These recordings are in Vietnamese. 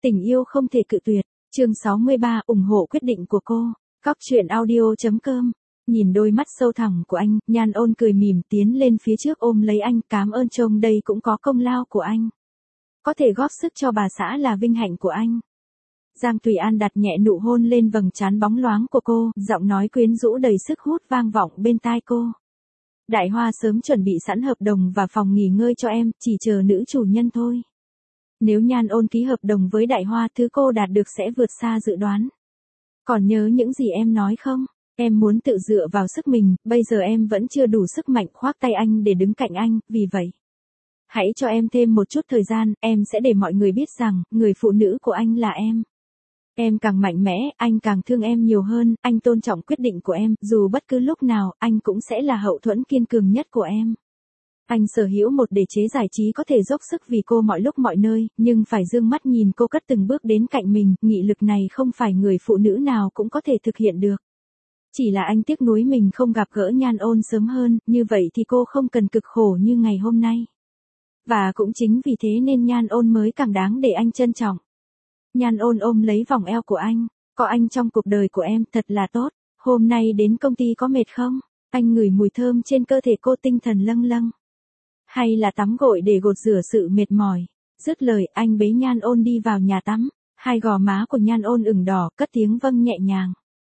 Tình yêu không thể cự tuyệt. Chương 63 ủng hộ quyết định của cô. Cóc truyện audio.com. Nhìn đôi mắt sâu thẳm của anh, Nhan Ôn cười mỉm tiến lên phía trước ôm lấy anh, cảm ơn trông đây cũng có công lao của anh. Có thể góp sức cho bà xã là vinh hạnh của anh. Giang Tùy An đặt nhẹ nụ hôn lên vầng trán bóng loáng của cô, giọng nói quyến rũ đầy sức hút vang vọng bên tai cô. Đại Hoa sớm chuẩn bị sẵn hợp đồng và phòng nghỉ ngơi cho em, chỉ chờ nữ chủ nhân thôi. Nếu Nhan Ôn ký hợp đồng với Đại Hoa, thứ cô đạt được sẽ vượt xa dự đoán. Còn nhớ những gì em nói không? Em muốn tự dựa vào sức mình, bây giờ em vẫn chưa đủ sức mạnh khoác tay anh để đứng cạnh anh, vì vậy. Hãy cho em thêm một chút thời gian, em sẽ để mọi người biết rằng, người phụ nữ của anh là em. Em càng mạnh mẽ, anh càng thương em nhiều hơn, anh tôn trọng quyết định của em, dù bất cứ lúc nào, anh cũng sẽ là hậu thuẫn kiên cường nhất của em. Anh sở hữu một đế chế giải trí có thể dốc sức vì cô mọi lúc mọi nơi, nhưng phải dương mắt nhìn cô cất từng bước đến cạnh mình, nghị lực này không phải người phụ nữ nào cũng có thể thực hiện được. Chỉ là anh tiếc nuối mình không gặp gỡ Nhan Ôn sớm hơn, như vậy thì cô không cần cực khổ như ngày hôm nay. Và cũng chính vì thế nên Nhan Ôn mới càng đáng để anh trân trọng. Nhan Ôn ôm lấy vòng eo của anh, có anh trong cuộc đời của em thật là tốt, hôm nay đến công ty có mệt không? Anh ngửi mùi thơm trên cơ thể cô tinh thần lâng lâng. Hay là tắm gội để gột rửa sự mệt mỏi? Dứt lời anh bế Nhan Ôn đi vào nhà tắm, hai gò má của Nhan Ôn ửng đỏ, cất tiếng vâng nhẹ nhàng.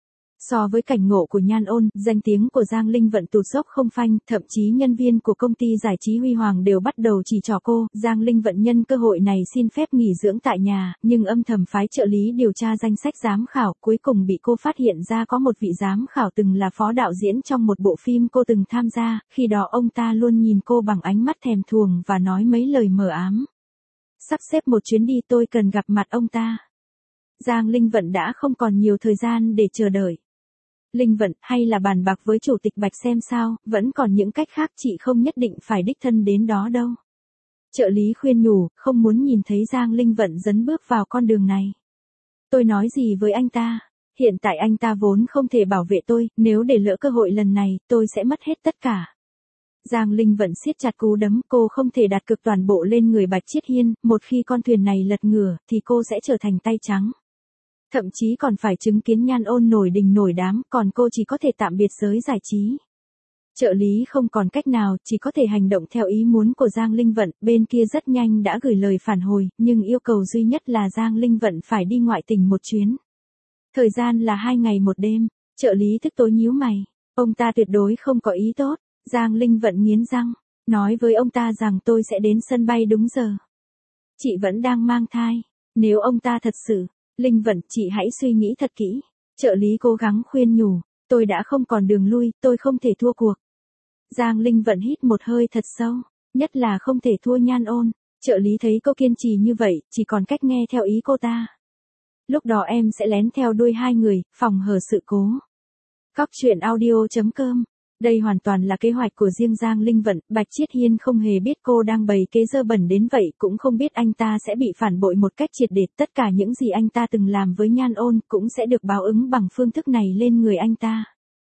So với cảnh ngộ của Nhan Ôn, danh tiếng của Giang Linh Vận tụt dốc không phanh, thậm chí nhân viên của công ty giải trí Huy Hoàng đều bắt đầu chỉ trỏ cô. Giang Linh Vận nhân cơ hội này xin phép nghỉ dưỡng tại nhà, nhưng âm thầm phái trợ lý điều tra danh sách giám khảo, cuối cùng bị cô phát hiện ra có một vị giám khảo từng là phó đạo diễn trong một bộ phim cô từng tham gia, khi đó ông ta luôn nhìn cô bằng ánh mắt thèm thuồng và nói mấy lời mờ ám. Sắp xếp một chuyến đi, tôi cần gặp mặt ông ta. Giang Linh Vận đã không còn nhiều thời gian để chờ đợi. Linh Vận, hay là bàn bạc với chủ tịch Bạch xem sao, vẫn còn những cách khác, chị không nhất định phải đích thân đến đó đâu. Trợ lý khuyên nhủ, không muốn nhìn thấy Giang Linh Vận dấn bước vào con đường này. Tôi nói gì với anh ta? Hiện tại anh ta vốn không thể bảo vệ tôi, nếu để lỡ cơ hội lần này, tôi sẽ mất hết tất cả. Giang Linh Vận siết chặt cú đấm, cô không thể đặt cược toàn bộ lên người Bạch Chiết Hiên, một khi con thuyền này lật ngửa, thì cô sẽ trở thành tay trắng. Thậm chí còn phải chứng kiến Nhan Ôn nổi đình nổi đám, còn cô chỉ có thể tạm biệt giới giải trí. Trợ lý không còn cách nào, chỉ có thể hành động theo ý muốn của Giang Linh Vận, bên kia rất nhanh đã gửi lời phản hồi, nhưng yêu cầu duy nhất là Giang Linh Vận phải đi ngoại tỉnh một chuyến. Thời gian là 2 ngày 1 đêm, trợ lý tức tối nhíu mày, ông ta tuyệt đối không có ý tốt. Giang Linh Vận nghiến răng, nói với ông ta rằng tôi sẽ đến sân bay đúng giờ. Chị vẫn đang mang thai, nếu ông ta thật sự, Linh Vận, chị hãy suy nghĩ thật kỹ. Trợ lý cố gắng khuyên nhủ, tôi đã không còn đường lui, tôi không thể thua cuộc. Giang Linh Vận hít một hơi thật sâu, nhất là không thể thua Nhan Ôn. Trợ lý thấy cô kiên trì như vậy, chỉ còn cách nghe theo ý cô ta. Lúc đó em sẽ lén theo đuôi hai người, phòng hờ sự cố. Cóc truyện audio.com. Đây hoàn toàn là kế hoạch của riêng Giang Linh Vận, Bạch Chiết Hiên không hề biết cô đang bày kế dơ bẩn đến vậy, cũng không biết anh ta sẽ bị phản bội một cách triệt để, tất cả những gì anh ta từng làm với Nhan Ôn cũng sẽ được báo ứng bằng phương thức này lên người anh ta.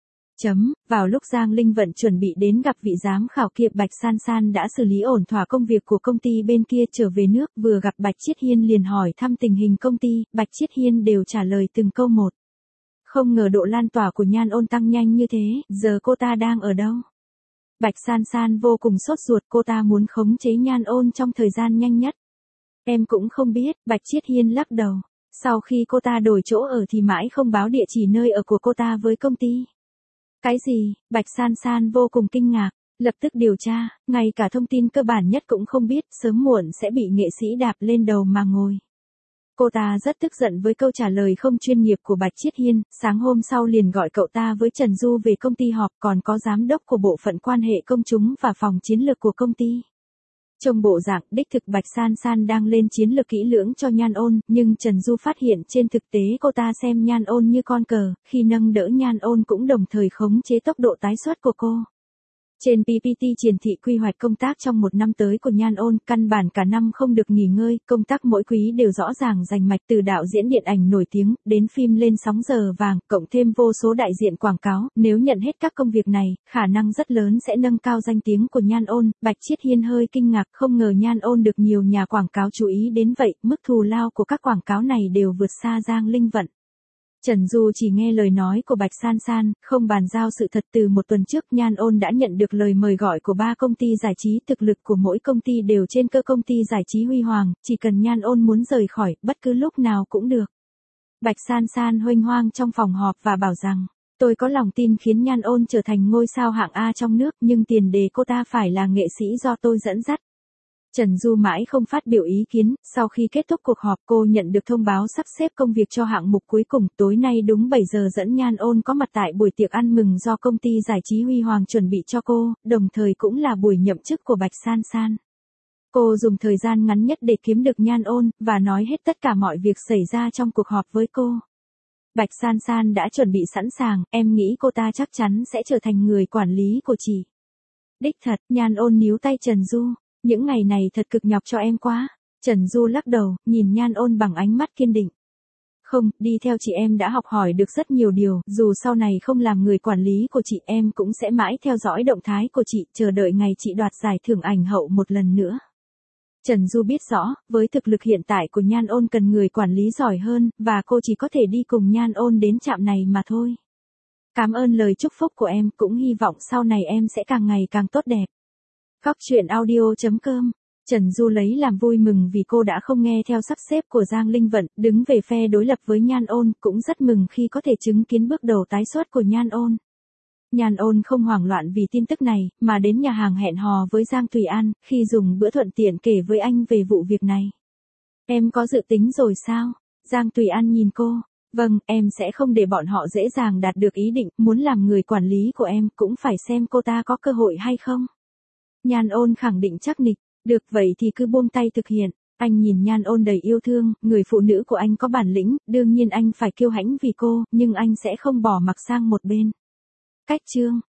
Vào lúc Giang Linh Vận chuẩn bị đến gặp vị giám khảo kia, Bạch San San đã xử lý ổn thỏa công việc của công ty bên kia, trở về nước, vừa gặp Bạch Chiết Hiên liền hỏi thăm tình hình công ty, Bạch Chiết Hiên đều trả lời từng câu một. Không ngờ độ lan tỏa của Nhan Ôn tăng nhanh như thế, giờ cô ta đang ở đâu? Bạch San San vô cùng sốt ruột, cô ta muốn khống chế Nhan Ôn trong thời gian nhanh nhất. Em cũng không biết, Bạch Chiết Hiên lắc đầu. Sau khi cô ta đổi chỗ ở thì mãi không báo địa chỉ nơi ở của cô ta với công ty. Cái gì? Bạch San San vô cùng kinh ngạc, lập tức điều tra, ngay cả thông tin cơ bản nhất cũng không biết, sớm muộn sẽ bị nghệ sĩ đạp lên đầu mà ngồi. Cô ta rất tức giận với câu trả lời không chuyên nghiệp của Bạch Chiết Hiên, sáng hôm sau liền gọi cậu ta với Trần Du về công ty họp, còn có giám đốc của bộ phận quan hệ công chúng và phòng chiến lược của công ty. Trong bộ dạng, đích thực Bạch San San đang lên chiến lược kỹ lưỡng cho Nhan Ôn, nhưng Trần Du phát hiện trên thực tế cô ta xem Nhan Ôn như con cờ, khi nâng đỡ Nhan Ôn cũng đồng thời khống chế tốc độ tái xuất của cô. Trên PPT triển thị quy hoạch công tác trong một năm tới của Nhan Ôn, căn bản cả năm không được nghỉ ngơi, công tác mỗi quý đều rõ ràng rành mạch từ đạo diễn điện ảnh nổi tiếng, đến phim lên sóng giờ vàng, cộng thêm vô số đại diện quảng cáo, nếu nhận hết các công việc này, khả năng rất lớn sẽ nâng cao danh tiếng của Nhan Ôn. Bạch Chiết Hiên hơi kinh ngạc, không ngờ Nhan Ôn được nhiều nhà quảng cáo chú ý đến vậy, mức thù lao của các quảng cáo này đều vượt xa Giang Linh Vận. Trần Du chỉ nghe lời nói của Bạch San San, không bàn giao sự thật. Từ một tuần trước Nhan Ôn đã nhận được lời mời gọi của 3 công ty giải trí, thực lực của mỗi công ty đều trên cơ công ty giải trí huy hoàng, chỉ cần Nhan Ôn muốn rời khỏi, bất cứ lúc nào cũng được. Bạch San San huênh hoang trong phòng họp và bảo rằng, tôi có lòng tin khiến Nhan Ôn trở thành ngôi sao hạng A trong nước, nhưng tiền đề cô ta phải là nghệ sĩ do tôi dẫn dắt. Trần Du mãi không phát biểu ý kiến, sau khi kết thúc cuộc họp cô nhận được thông báo sắp xếp công việc cho hạng mục cuối cùng. Tối nay đúng 7 giờ dẫn Nhan Ôn có mặt tại buổi tiệc ăn mừng do công ty giải trí Huy Hoàng chuẩn bị cho cô, đồng thời cũng là buổi nhậm chức của Bạch San San. Cô dùng thời gian ngắn nhất để kiếm được Nhan Ôn, và nói hết tất cả mọi việc xảy ra trong cuộc họp với cô. Bạch San San đã chuẩn bị sẵn sàng, em nghĩ cô ta chắc chắn sẽ trở thành người quản lý của chị. Đích thật, Nhan Ôn níu tay Trần Du. Những ngày này thật cực nhọc cho em quá. Trần Du lắc đầu, nhìn Nhan Ôn bằng ánh mắt kiên định. Không, đi theo chị em đã học hỏi được rất nhiều điều, dù sau này không làm người quản lý của chị em cũng sẽ mãi theo dõi động thái của chị, chờ đợi ngày chị đoạt giải thưởng ảnh hậu một lần nữa. Trần Du biết rõ, với thực lực hiện tại của Nhan Ôn cần người quản lý giỏi hơn, và cô chỉ có thể đi cùng Nhan Ôn đến trạm này mà thôi. Cảm ơn lời chúc phúc của em, cũng hy vọng sau này em sẽ càng ngày càng tốt đẹp. Góc truyện audio.com. Trần Du lấy làm vui mừng vì cô đã không nghe theo sắp xếp của Giang Linh Vận, đứng về phe đối lập với Nhan Ôn, cũng rất mừng khi có thể chứng kiến bước đầu tái xuất của Nhan Ôn. Nhan Ôn không hoảng loạn vì tin tức này, mà đến nhà hàng hẹn hò với Giang Tùy An, khi dùng bữa thuận tiện kể với anh về vụ việc này. Em có dự tính rồi sao? Giang Tùy An nhìn cô. Vâng, em sẽ không để bọn họ dễ dàng đạt được ý định, muốn làm người quản lý của em, cũng phải xem cô ta có cơ hội hay không. Nhan Ôn khẳng định chắc nịch, được vậy thì cứ buông tay thực hiện. Anh nhìn Nhan Ôn đầy yêu thương, người phụ nữ của anh có bản lĩnh, đương nhiên anh phải kiêu hãnh vì cô, nhưng anh sẽ không bỏ mặc sang một bên. Cách chương